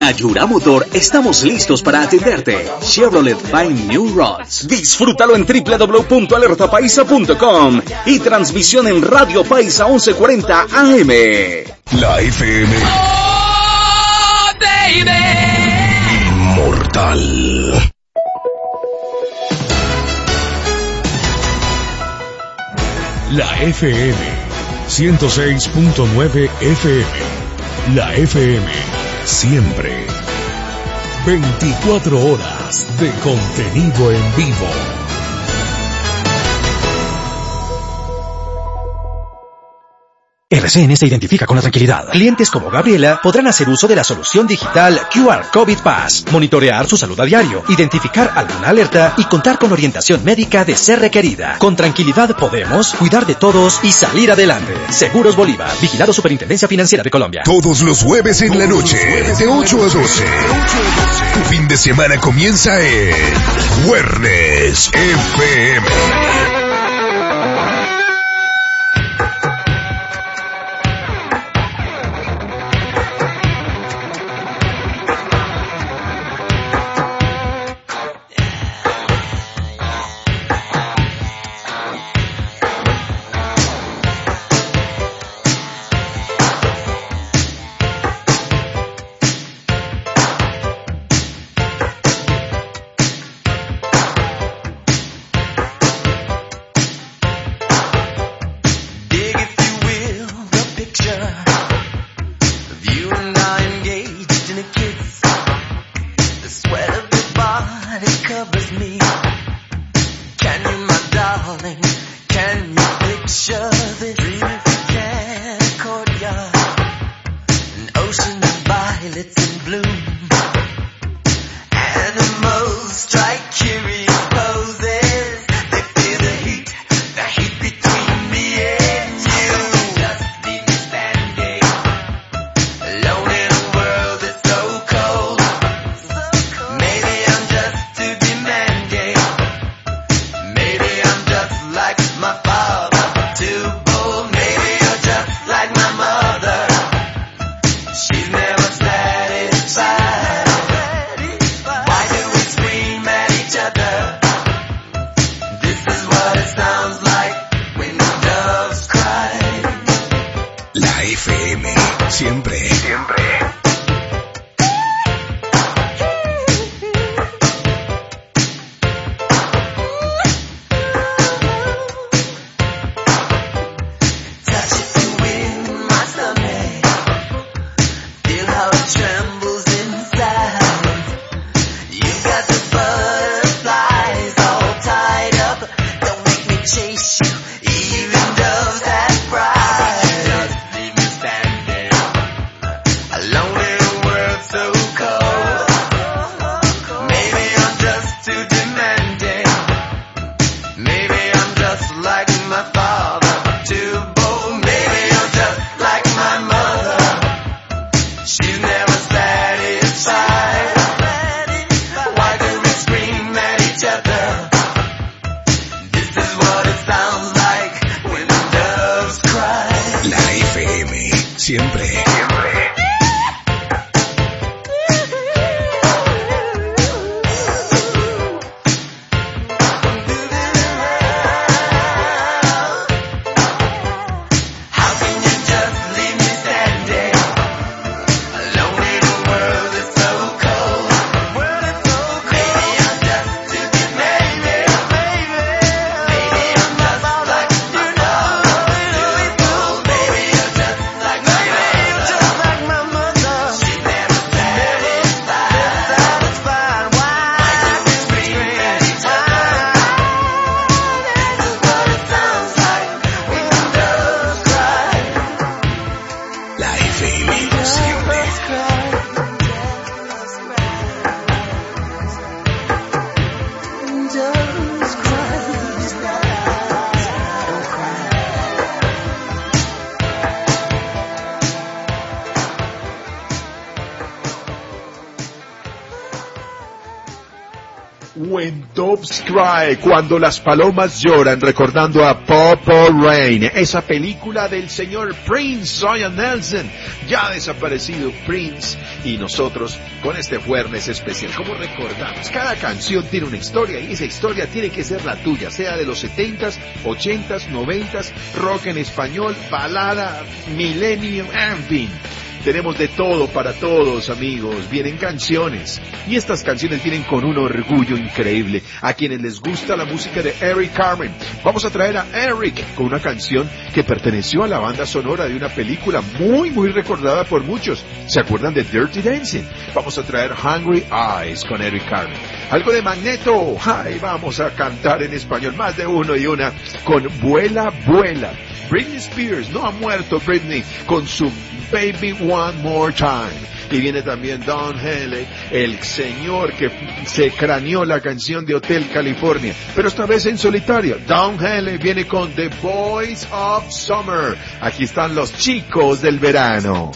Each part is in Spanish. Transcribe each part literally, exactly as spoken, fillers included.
Ayura Motor, estamos listos para atenderte. Chevrolet Fine New Roads. Disfrútalo en doble u doble u doble u punto alerta paisa punto com y transmisión en Radio Paisa once cuarenta A M. La F M. Oh, baby. Inmortal. La F M. ciento seis punto nueve F M. La F M. Siempre. veinticuatro horas de contenido en vivo. R C N se identifica con la tranquilidad. Clientes como Gabriela podrán hacer uso de la solución digital Q R COVID Pass, monitorear su salud a diario, identificar alguna alerta y contar con orientación médica de ser requerida. Con tranquilidad podemos cuidar de todos y salir adelante. Seguros Bolívar, vigilado Superintendencia Financiera de Colombia. Todos los jueves en la noche, de ocho a doce. Tu fin de semana comienza en Juernes F M. She's never satisfied. Why do we scream at When Doves Cry, cuando las palomas lloran, recordando a Purple Rain, esa película del señor Prince, Brian Nelson, ya desaparecido Prince, y nosotros con este Jueves especial, como recordamos, cada canción tiene una historia y esa historia tiene que ser la tuya, sea de los setentas, ochentas, noventas, rock en español, balada, milenio, en fin. Tenemos de todo para todos, amigos. Vienen canciones. Y estas canciones vienen con un orgullo increíble. A quienes les gusta la música de Eric Carmen, vamos a traer a Eric con una canción que perteneció a la banda sonora de una película muy, muy recordada por muchos. ¿Se acuerdan de Dirty Dancing? Vamos a traer Hungry Eyes con Eric Carmen. Algo de Magneto. Ay, vamos a cantar en español, más de uno y una, con Vuela, Vuela. Britney Spears, no ha muerto Britney, con su Baby One More Time. Y viene también Don Henley, el señor que se craneó la canción de Hotel California, pero esta vez en solitario. Don Henley viene con The Boys of Summer. Aquí están los chicos del verano.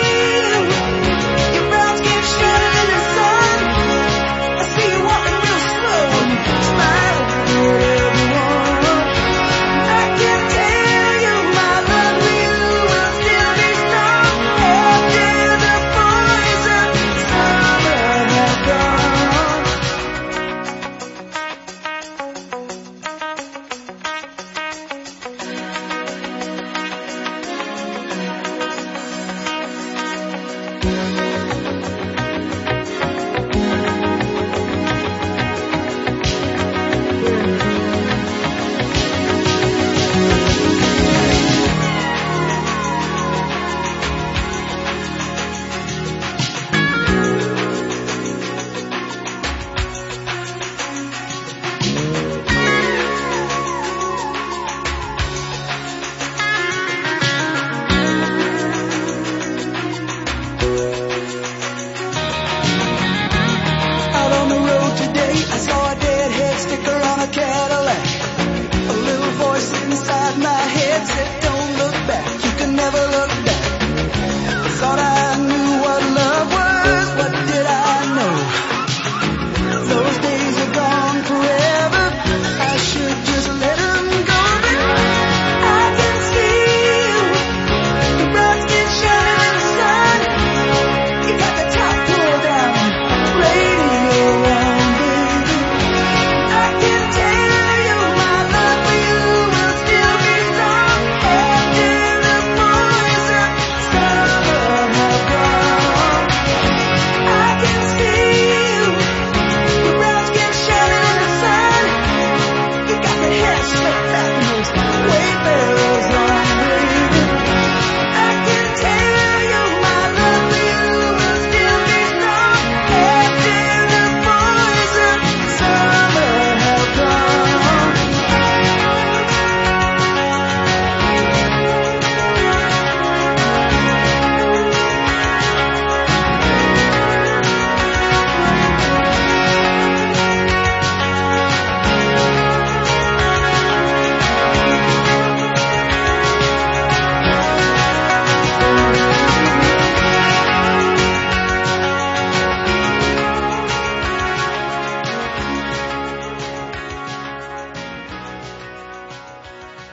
See you walking real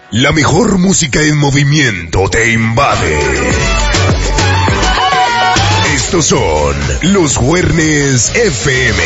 La mejor música en movimiento te invade. Estos son los Juernes F M.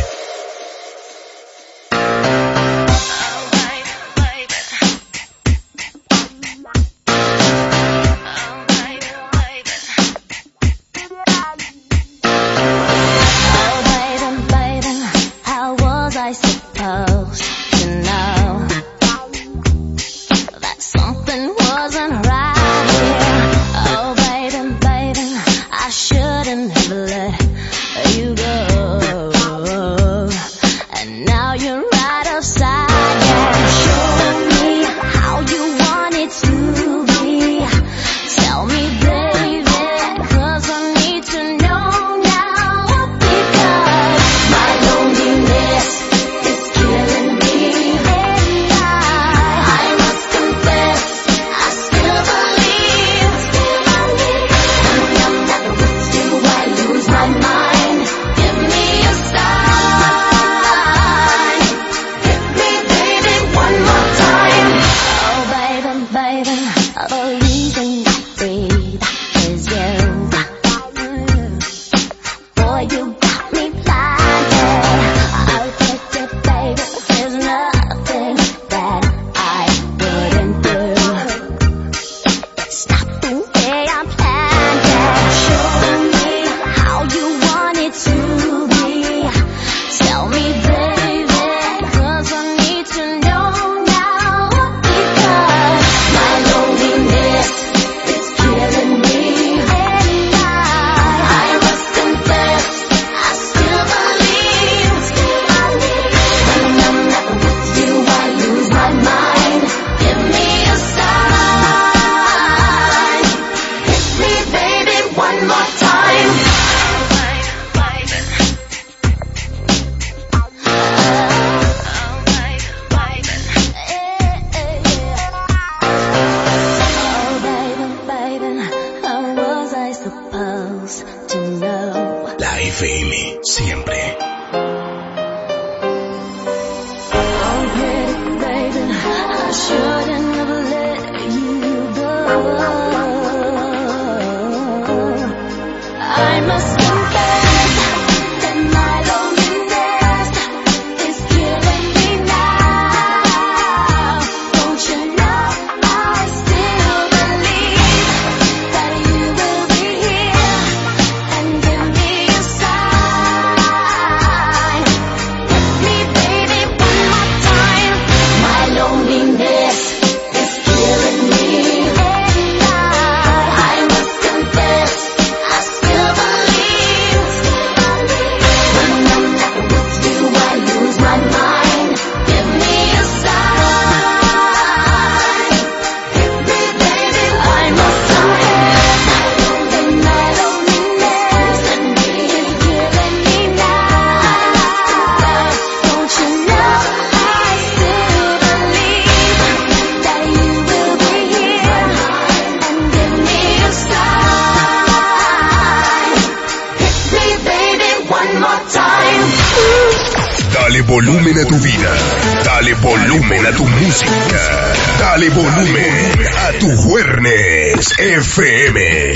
Dale volumen a tu vida. Dale volumen a tu música. Dale volumen a tu Juernes F M.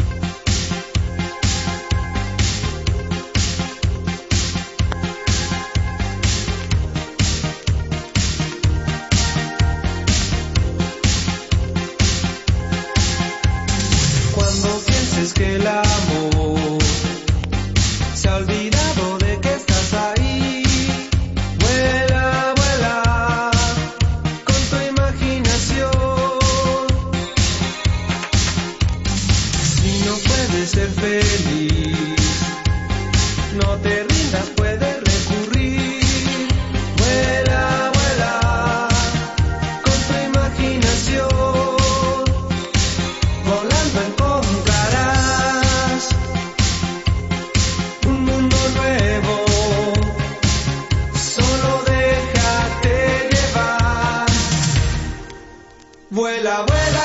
Cuando pienses que el amor se ha olvidado de que estás ahí, vuela, vuela con tu imaginación. Si no puedes ser feliz, no te rindas, puedes recurrir. Vuela, vuela con tu imaginación. Volando encontrarás un mundo nuevo. Solo déjate llevar. Vuela, vuela.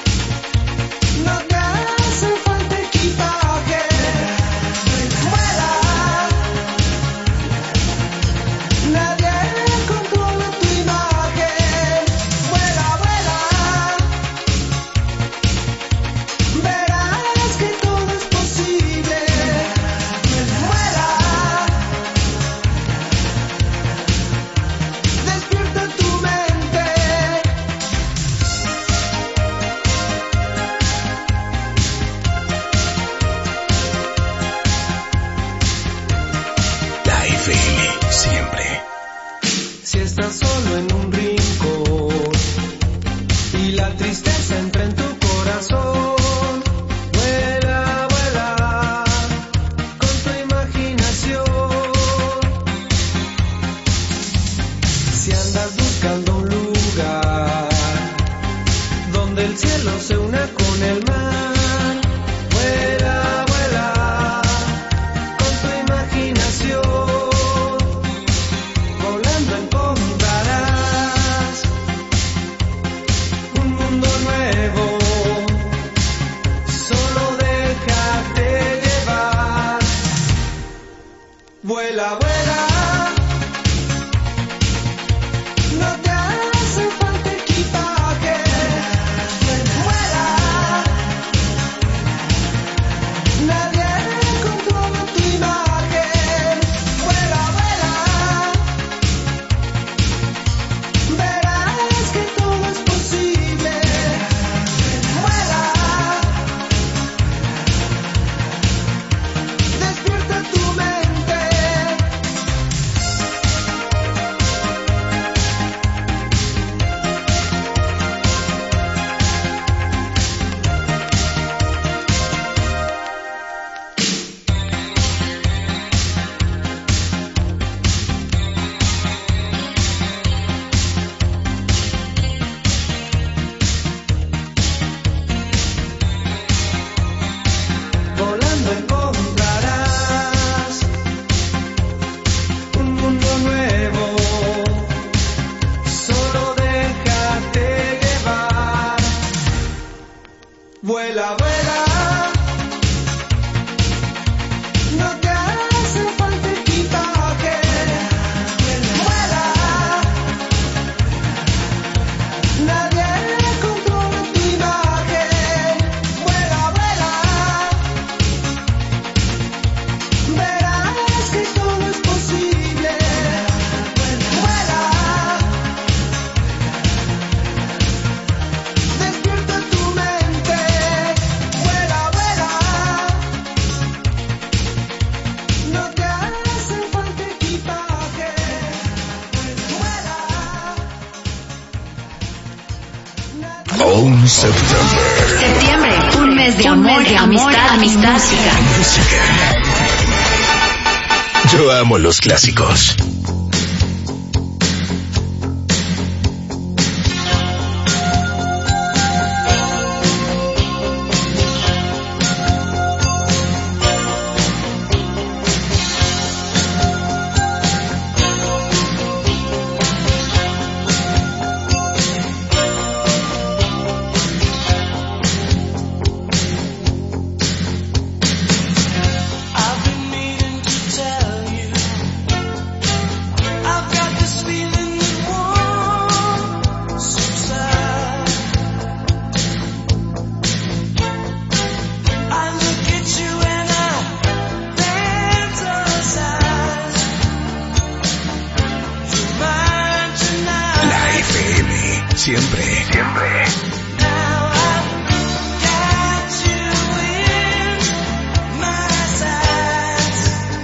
No te hace falta equipaje. Vuela. Vuela, vuela. No te hace falta equipaje. Vuela. Nadie controla tu imagen. Vuela, vuela. Verás que todo es posible. Vuela. Despierta tu mente. Volando encontrarás un mundo nuevo. Solo déjate llevar. Vuela, vuela. No te hace falta equipaje. Vuela. Nadie controla tu imagen. Vuela, vuela. Verás que todo es posible. Vuela. Despierta tu mente. Vuela, vuela. No te hace falta equipaje. Vuela. Home September. Septiembre, un mes de amor, de amistad, amistad, Música. Yo amo los clásicos. I've been meaning to tell you. I've got this feeling that won't subside. I look at you and I fantasize. You're mine tonight. La F M. Siempre. Siempre. Now I've got you in my sights.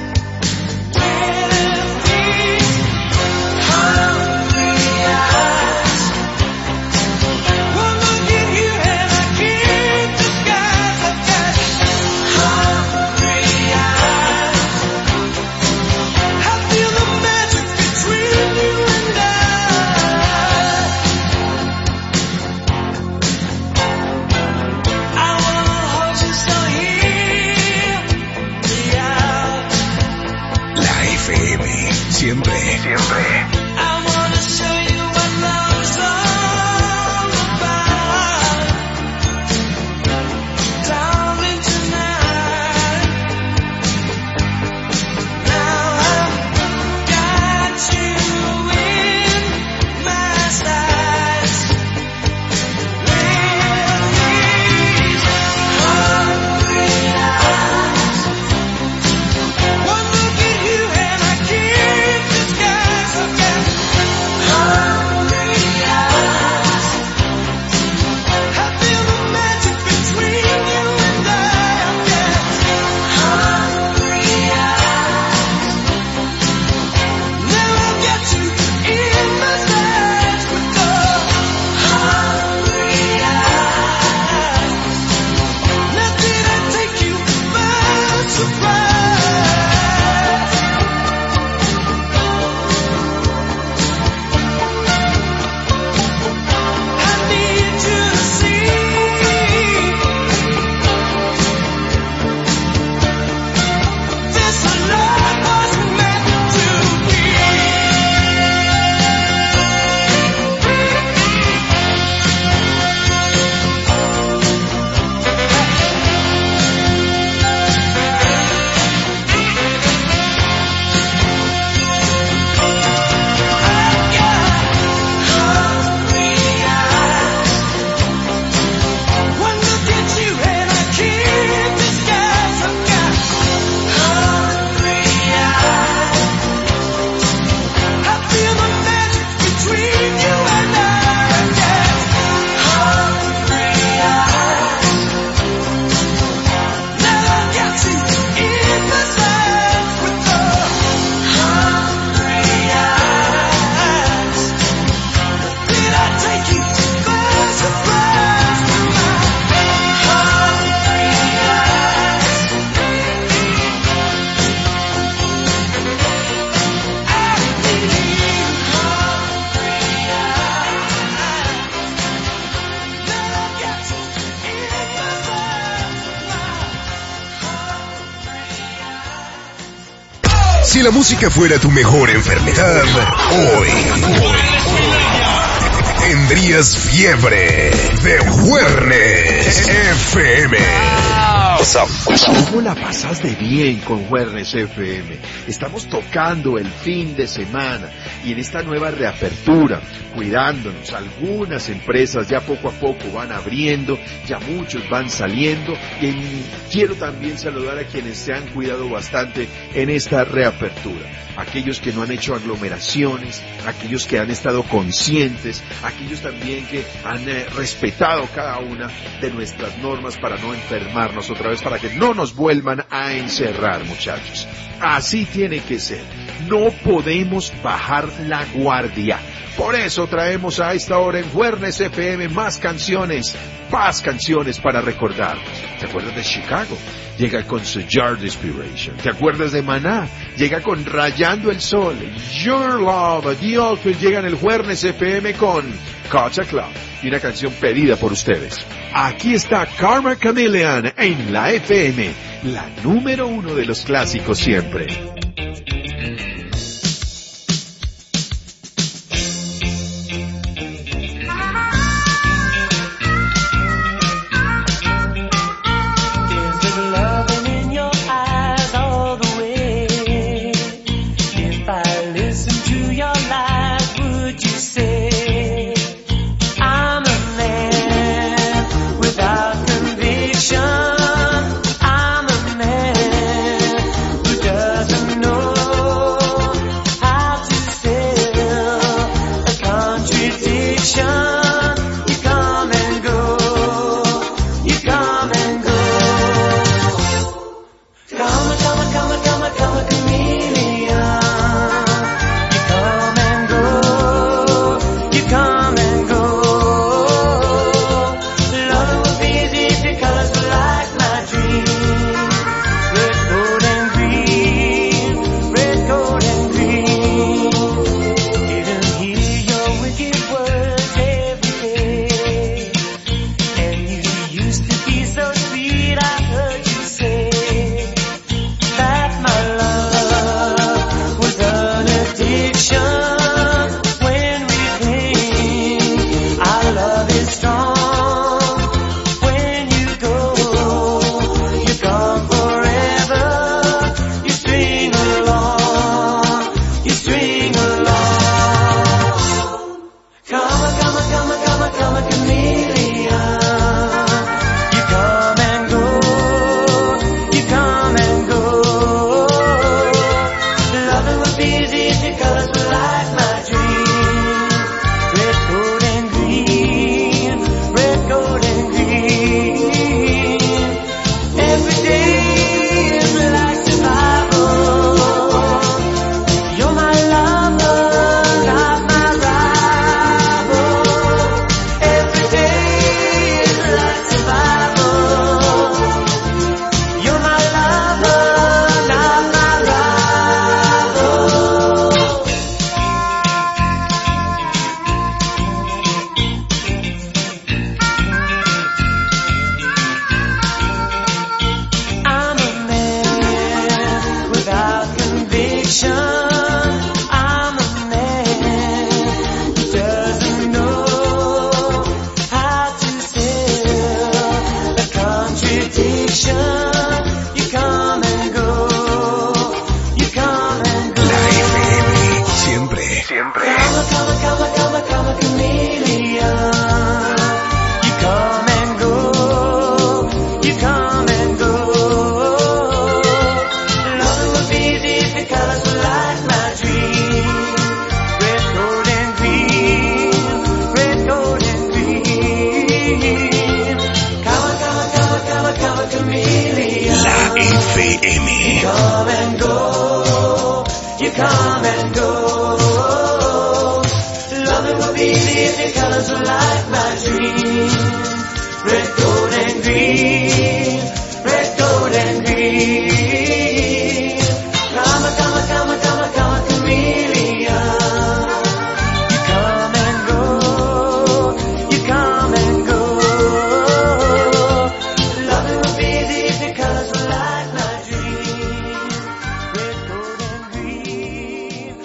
With these hungry eyes, one look at you and I can't disguise. I've got hungry eyes. I feel the magic between you and I. I wanna hold you so here, me out. La F M. Siempre. Siempre. I wanna show you what love's all about. Darling, tonight. Now I've got you in my sights. With these hungry eyes, one look at you and I can't disguise. I've got Si la música fuera tu mejor enfermedad, hoy, hoy tendrías fiebre de Juernes F M. ¿Cómo la pasas de bien con Juernes F M? Estamos tocando el fin de semana y en esta nueva reapertura, cuidándonos. Algunas empresas ya poco a poco van abriendo, ya muchos van saliendo. Y quiero también saludar a quienes se han cuidado bastante en esta reapertura. Aquellos que no han hecho aglomeraciones, aquellos que han estado conscientes, aquellos también que han eh, respetado cada una de nuestras normas para no enfermarnos otra vez, para que no nos vuelvan a encerrar, muchachos. Así tiene que ser. No podemos bajar la guardia. Por eso traemos a esta hora en Juernes F M más canciones, más canciones para recordar. ¿Te acuerdas de Chicago? Llega con su Yard Inspiration. ¿Te acuerdas de Maná? Llega con Rayando el Sol. Your Love. The Outfit llega en el Juernes F M con Culture Club. Y una canción pedida por ustedes. Aquí está Karma Chameleon en la F M, la número uno de los clásicos siempre.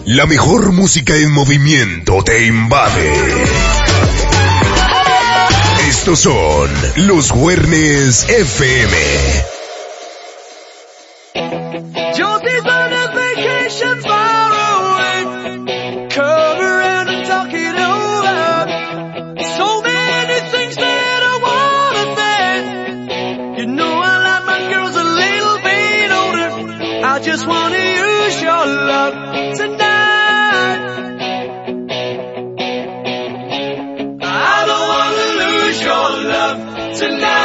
La mejor música en movimiento te invade. Estos son los Juernes F M. Josie's on a vacation far away. Come around and talk it over. So many things that I wanna say. You know I like my girls a little bit older. I just wanna use your love tonight. I don't wanna lose your love tonight.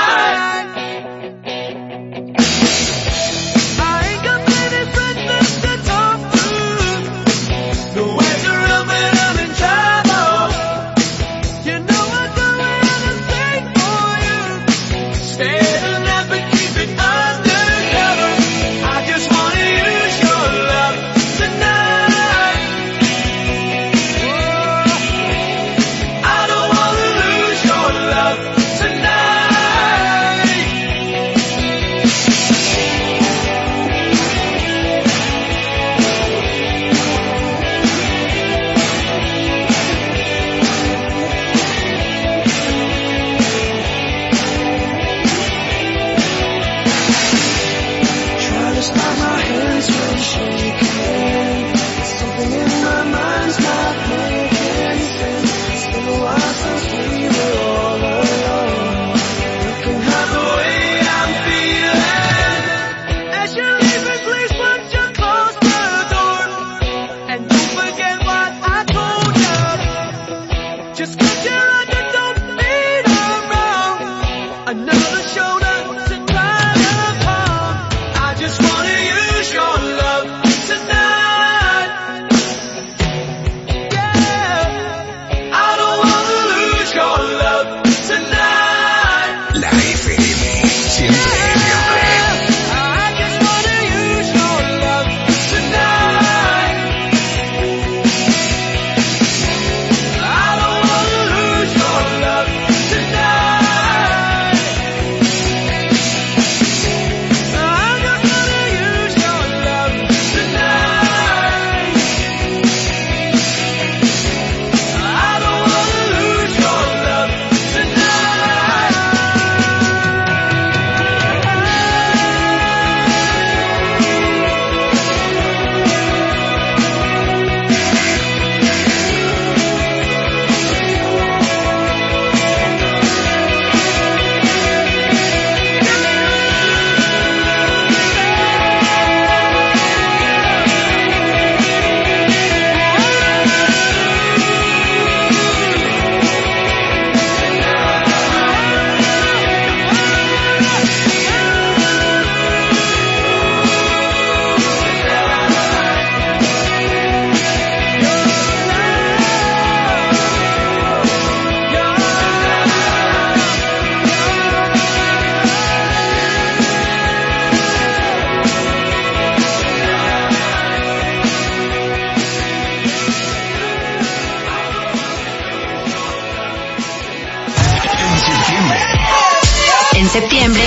Septiembre.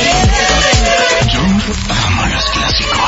Yo amo los clásicos.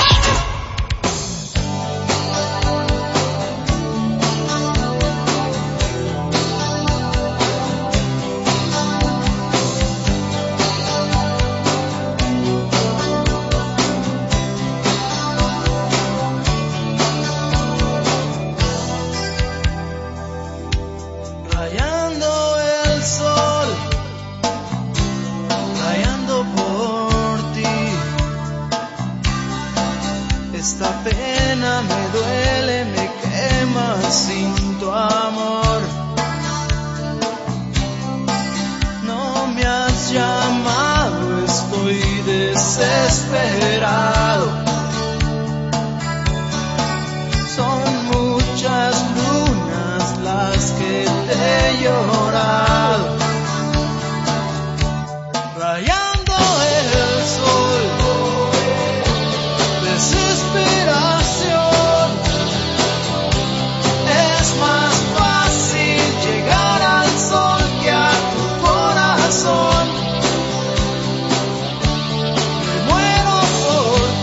Muero por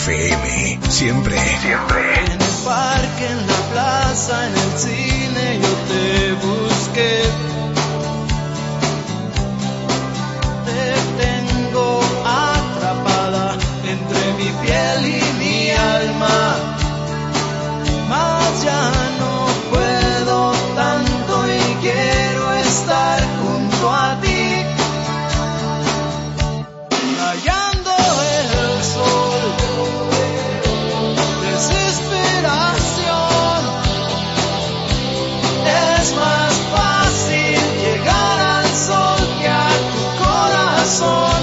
F M, siempre, siempre. En el parque, en la plaza, en el cine, yo te busqué. Te tengo atrapada entre mi piel y mi alma. Mas ya no puedo tanto y quiero estar junto a ti. Rayando el sol, desesperación. Es más fácil llegar al sol que a tu corazón.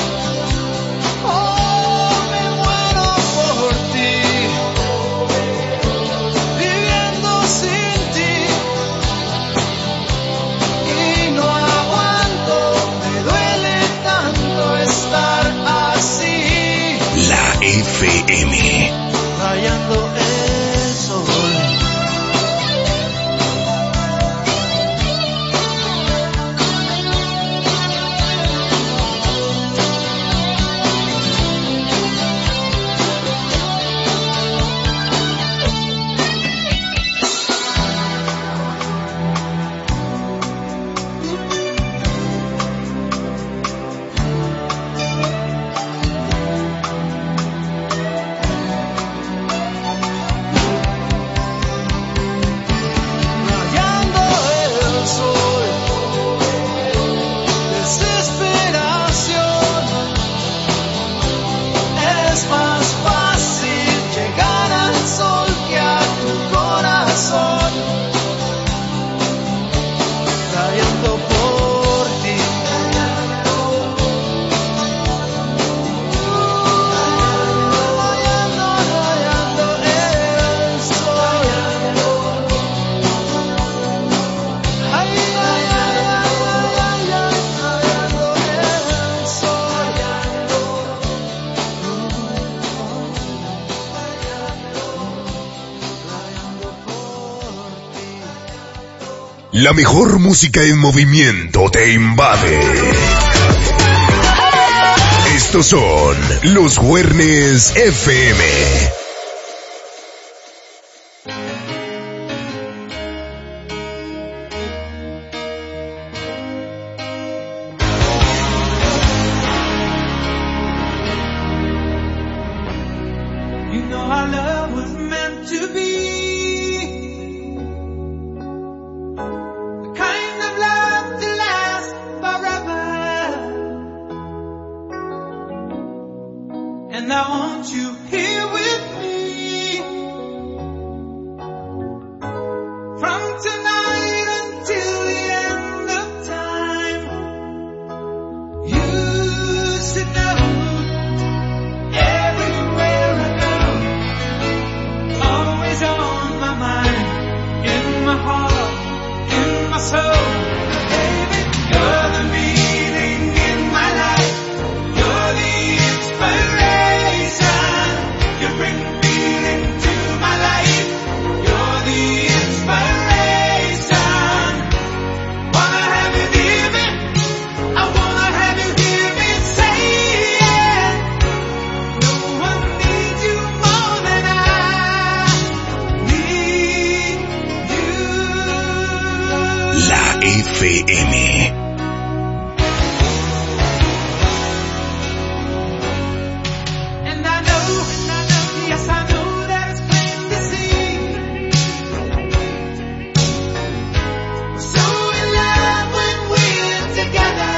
Oh, me muero por ti, viviendo sin ti. Y no aguanto, me duele tanto estar así. La F M. Rayando el sol. Rayando el sol, desesperación. Es más fácil llegar al sol que a tu corazón. Rayando por ti. Rayando, rayando el sol. Ay, ay, ay, ay, ay, ay, rayando el sol. Rayando por ti. La mejor música en movimiento te invade. Estos son los Juernes F M. You know our love was meant to be the kind of love to last forever. And I want you here with me from tonight until the end of time. You should know everywhere I go, always on my mind, in my heart, in my soul. Baby, you're the meaning in my life. You're the inspiration. You bring meaning to my life. You're the inspiration. Wanna have you near me? I wanna have you hear me say it. No one needs you more than I need you. La F M. And I know, yes I know that it's plain to see. We're so in love when we're together.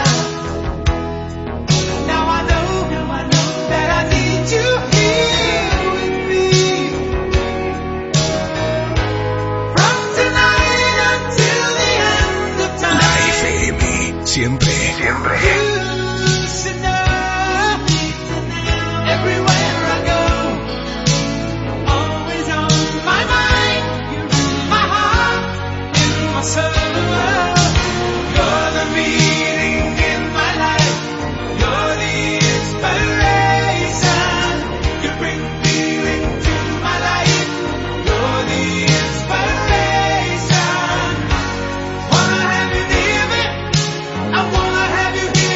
Now I know, now I know that I need you here with me. From tonight until the end of La time. F M. Siempre, siempre. You should know, everywhere I go, always on my mind, in my heart, in my soul. You're the meaning in my life. You're the inspiration. You bring feeling to my life. You're the inspiration. Wanna have you near me? I wanna have you here.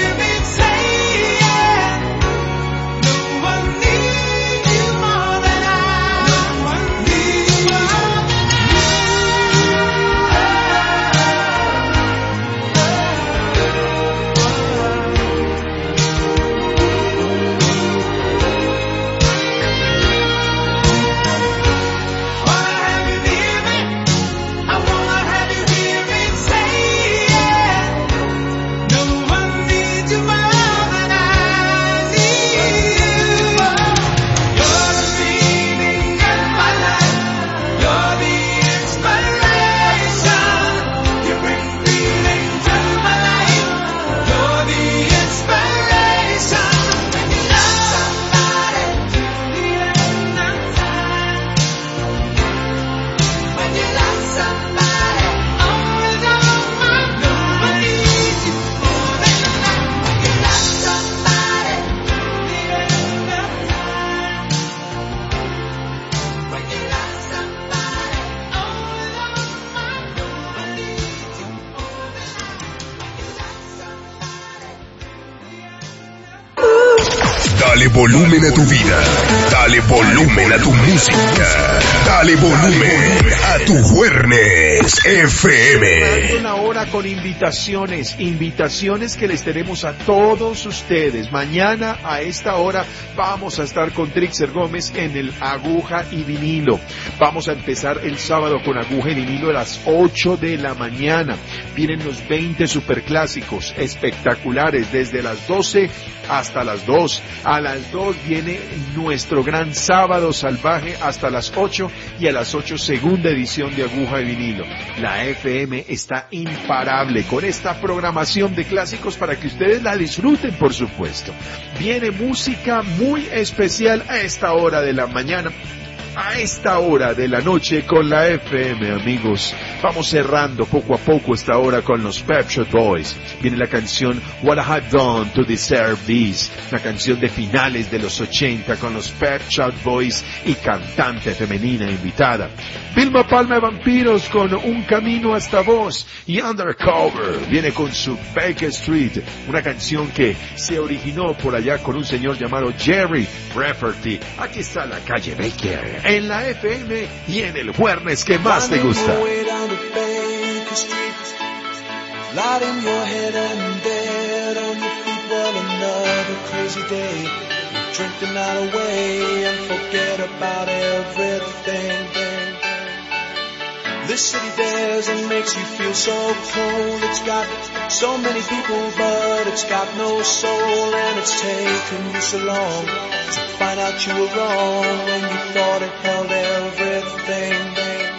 Dale volumen a tu vida. Dale volumen a tu música. Dale volumen a tu Juernes F M. Una hora con invitaciones, invitaciones que les tenemos a todos ustedes. Mañana a esta hora vamos a estar con Trixer Gómez en el Aguja y Vinilo. Vamos a empezar el sábado con Aguja y Vinilo a las ocho de la mañana. Vienen los veinte superclásicos espectaculares desde las doce hasta las dos. A las dos viene nuestro gran Sábado Salvaje hasta las ocho y a las ocho segunda edición de Aguja y Vinilo. La F M está imparable con esta programación de clásicos para que ustedes la disfruten, por supuesto. Viene música muy especial a esta hora de la mañana. A esta hora de la noche con la F M, amigos. Vamos cerrando poco a poco esta hora con los Pet Shop Boys. Viene la canción What I Have Done to Deserve This, una canción de finales de los ochenta con los Pet Shop Boys y cantante femenina invitada. Vilma Palma de Vampiros con Un Camino Hasta Vos, y Undercover viene con su Baker Street, una canción que se originó por allá con un señor llamado Jerry Rafferty. Aquí está la calle Baker en la F M y en el Juernes que más te gusta. Light in your head and dead on your feet, well, another crazy day. You drink the night away and forget about everything. This city dares and makes you feel so cold. It's got so many people, but it's got no soul. And it's taken you so long to find out you were wrong when you thought it held everything.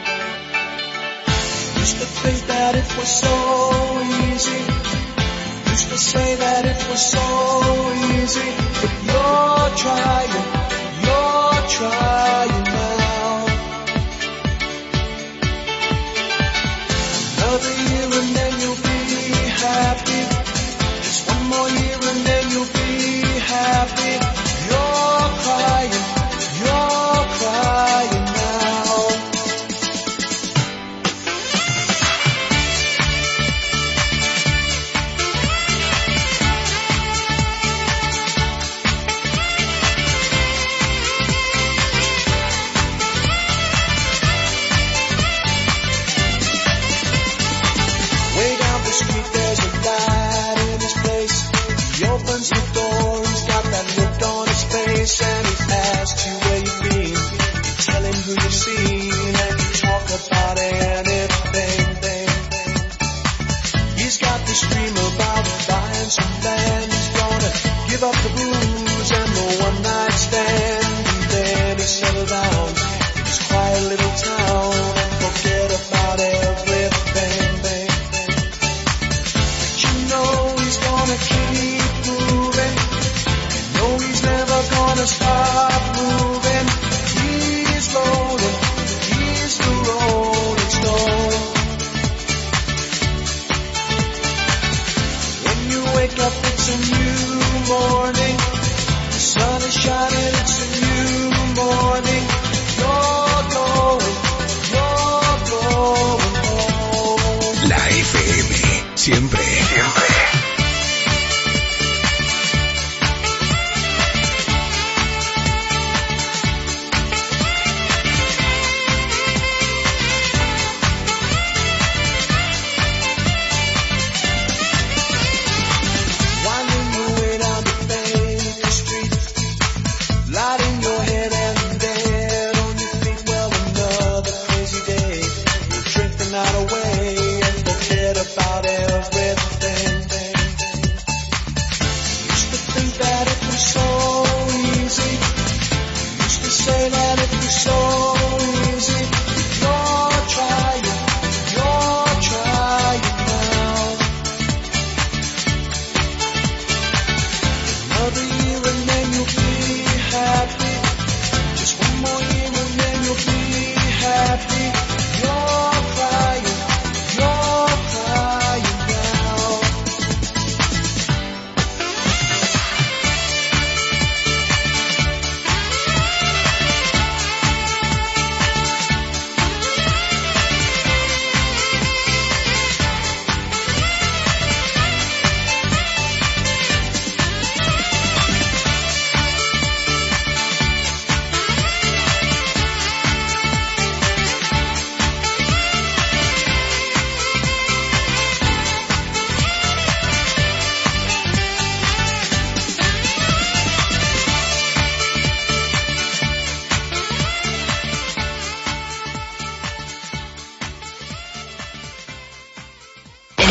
Used to think that it was so easy. Used to say that it was so easy. But you're trying, you're trying now. Another year and then you'll be happy. Just one more year and then you'll be happy. You're crying, you're crying now. Way down the street there's a light in his place. He opens the door, he's got that look on his face, and he asks you where you've been. You tell him who you've seen, and you talk about anything. He's got this dream about buying some land. He's gonna give up the booze and the one night stand, and then he settle down in his quiet little town and forget about everything. But you know he's gonna keep moving. You know he's never gonna stop moving. He's rolling, he's the rolling stone. When you wake up, it's a new morning. The sun is shining, it's a new morning. You're going, you're going home. La F M, siempre, siempre. Winding your way down the Baker Street, light in your head and dead on your feet. Well, another crazy day. You'll drink the night away and forget about everything. Used to think that it was so easy. Used to say that it was so easy. You're trying, you're trying now. Another year and then you'll be happy. Just one more year and then you'll be happy. You're crying, you're crying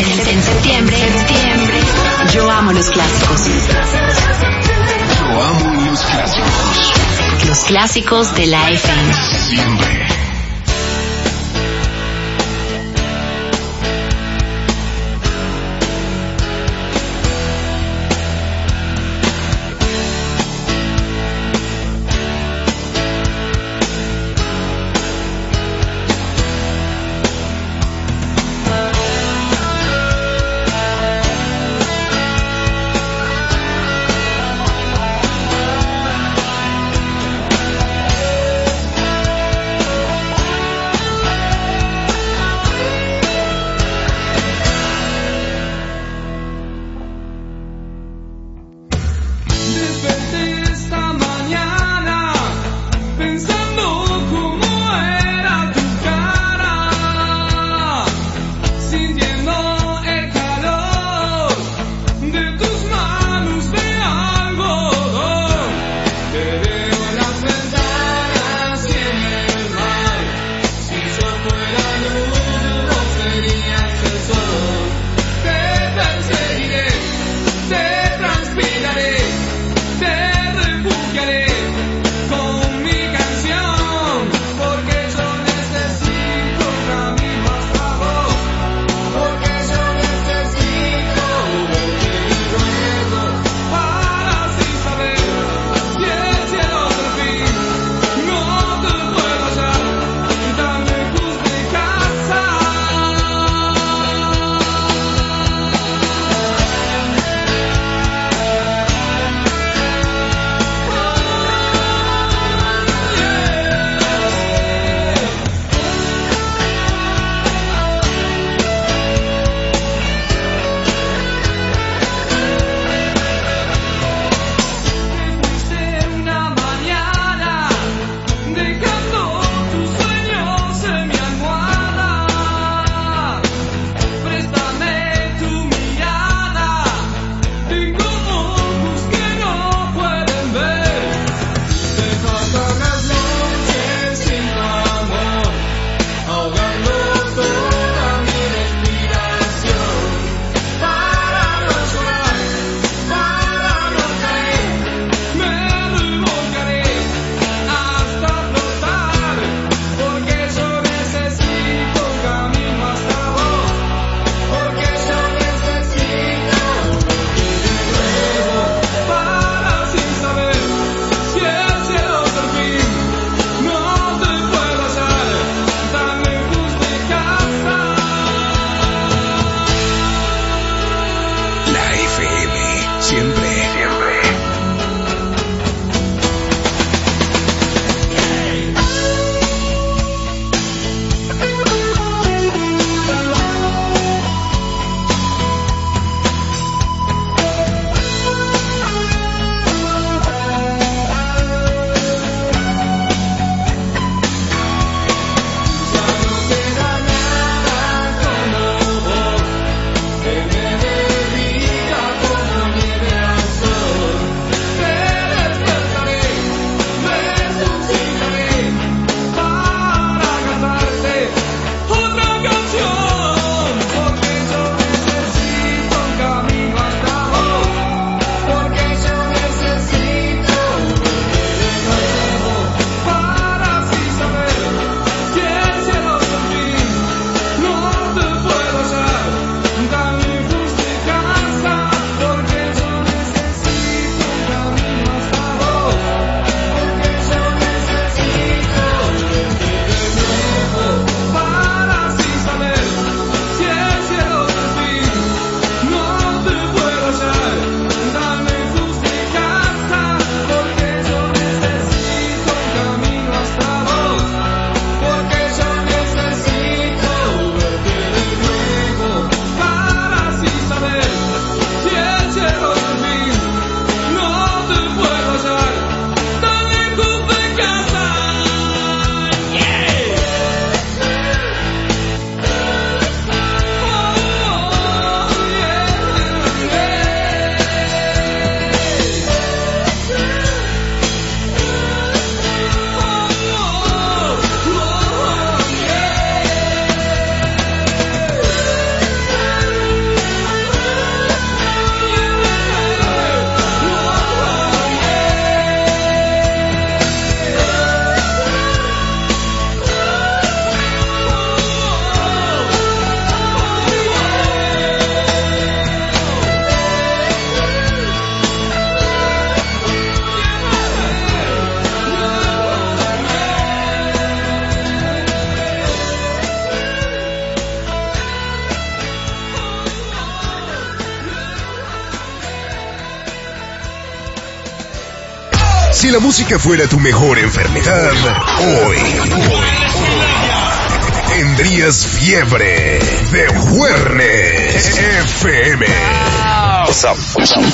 En septiembre, septiembre, yo amo los clásicos. Yo amo los clásicos. Los clásicos de la F M. Siempre. Si la música fuera tu mejor enfermedad, hoy, hoy tendrías fiebre de Juernes F M. What's up? What's up?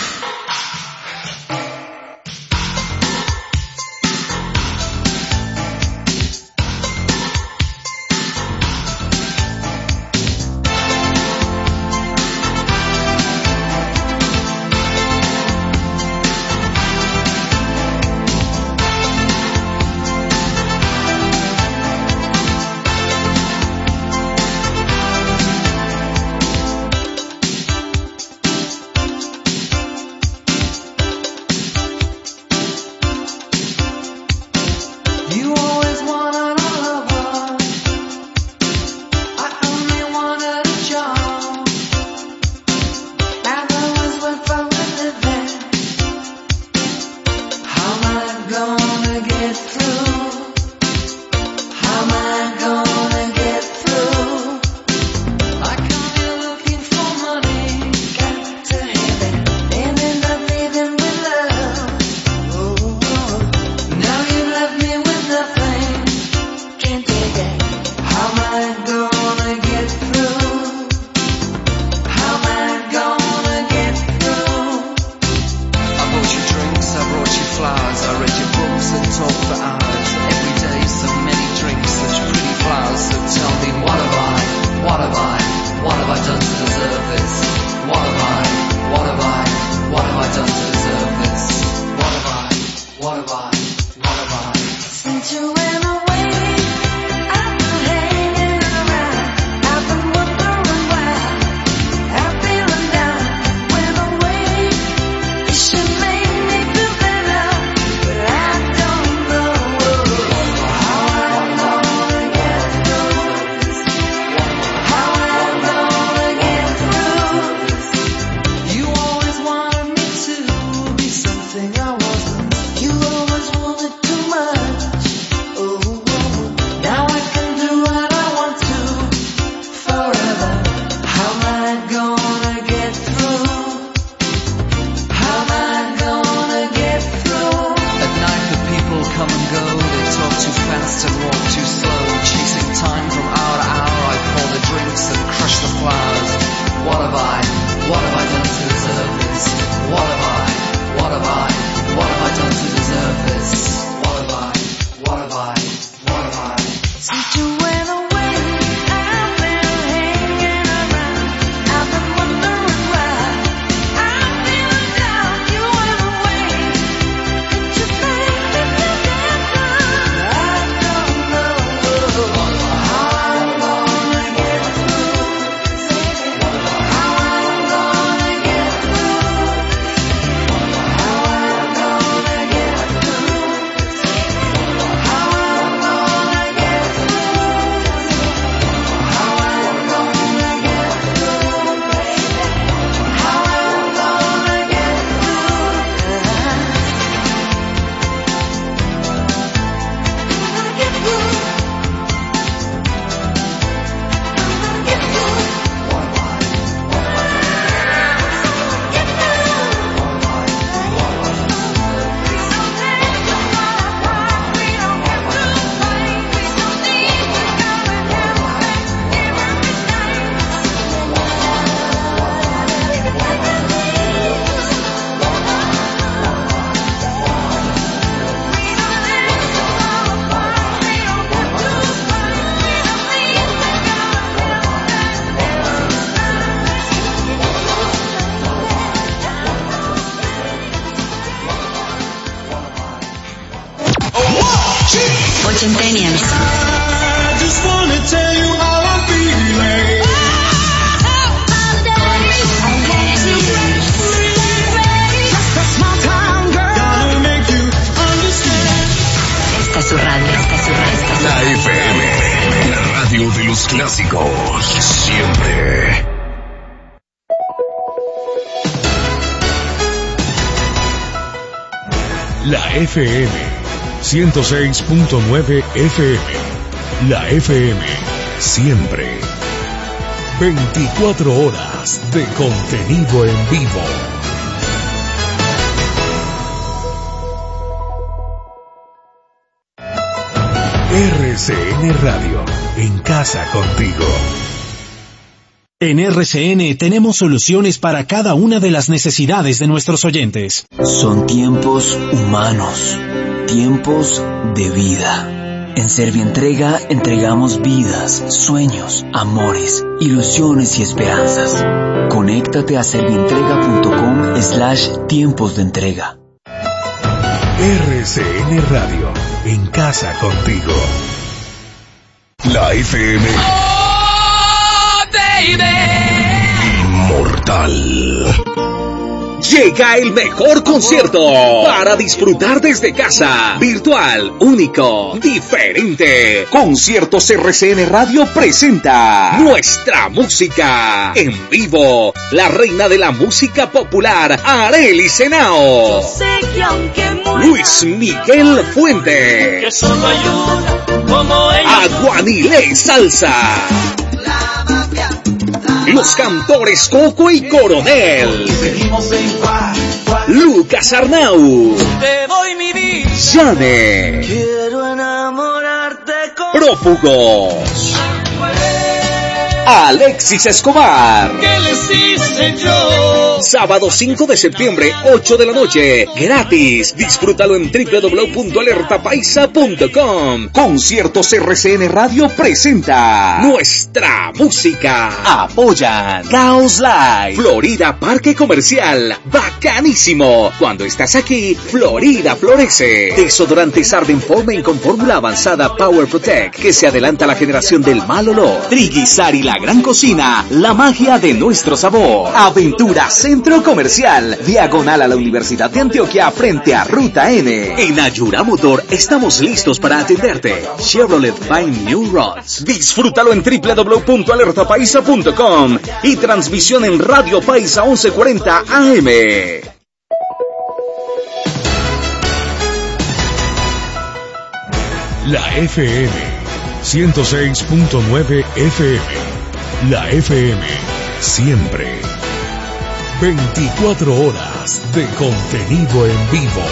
Ochentennials. Esta es su radio, esta es su radio. Esta es su La radio. F M, la radio de los clásicos, siempre. La F M ciento seis punto nueve F M. La F M siempre. veinticuatro horas de contenido en vivo. R C N Radio, en casa contigo. En R C N tenemos soluciones para cada una de las necesidades de nuestros oyentes. Son tiempos humanos, tiempos de vida. En Servientrega entregamos vidas, sueños, amores, ilusiones y esperanzas. Conéctate a servientrega.com slash tiempos de entrega. R C N Radio, en casa contigo. La F M. Oh, baby. Inmortal. Llega el mejor concierto para disfrutar desde casa. Virtual, único, diferente. Conciertos R C N Radio presenta nuestra música en vivo. La reina de la música popular, Arely Senao. Luis Miguel Fuente. Que solo hay una como ella. Aguanilé Salsa. Los cantores Coco y Coronel. Lucas Arnau. Te doy mi vida. Yane. Quiero enamorarte con Prófugos. Alexis Escobar. ¿Qué les hice yo? Sábado cinco de septiembre, ocho de la noche. Gratis. Disfrútalo en doble u doble u doble u punto alerta paisa punto com. Conciertos R C N Radio presenta nuestra música. Apoyan Caos Live. Florida Parque Comercial. Bacanísimo. Cuando estás aquí, Florida florece. Desodorantes Arden Formen con fórmula avanzada Power Protect, que se adelanta a la generación del mal olor. Triguizar y la gran cocina. La magia de nuestro sabor. Aventura Centro Comercial. Diagonal a la Universidad de Antioquia frente a Ruta N. En Ayura Motor estamos listos para atenderte. Chevrolet Fine New Rods. Disfrútalo en doble u doble u doble u punto alerta paisa punto com y transmisión en Radio Paisa once cuarenta A M. La F M, ciento seis punto nueve F M. La F M, siempre. veinticuatro horas de contenido en vivo.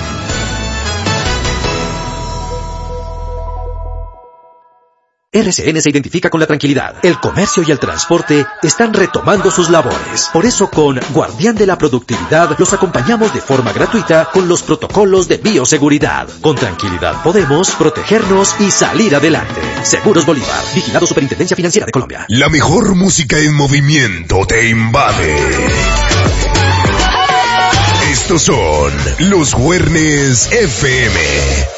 R C N se identifica con la tranquilidad. El comercio y el transporte están retomando sus labores. Por eso, con Guardián de la Productividad, los acompañamos de forma gratuita con los protocolos de bioseguridad. Con tranquilidad podemos protegernos y salir adelante. Seguros Bolívar, vigilado Superintendencia Financiera de Colombia. La mejor música en movimiento te invade. Estos son los Juernes F M.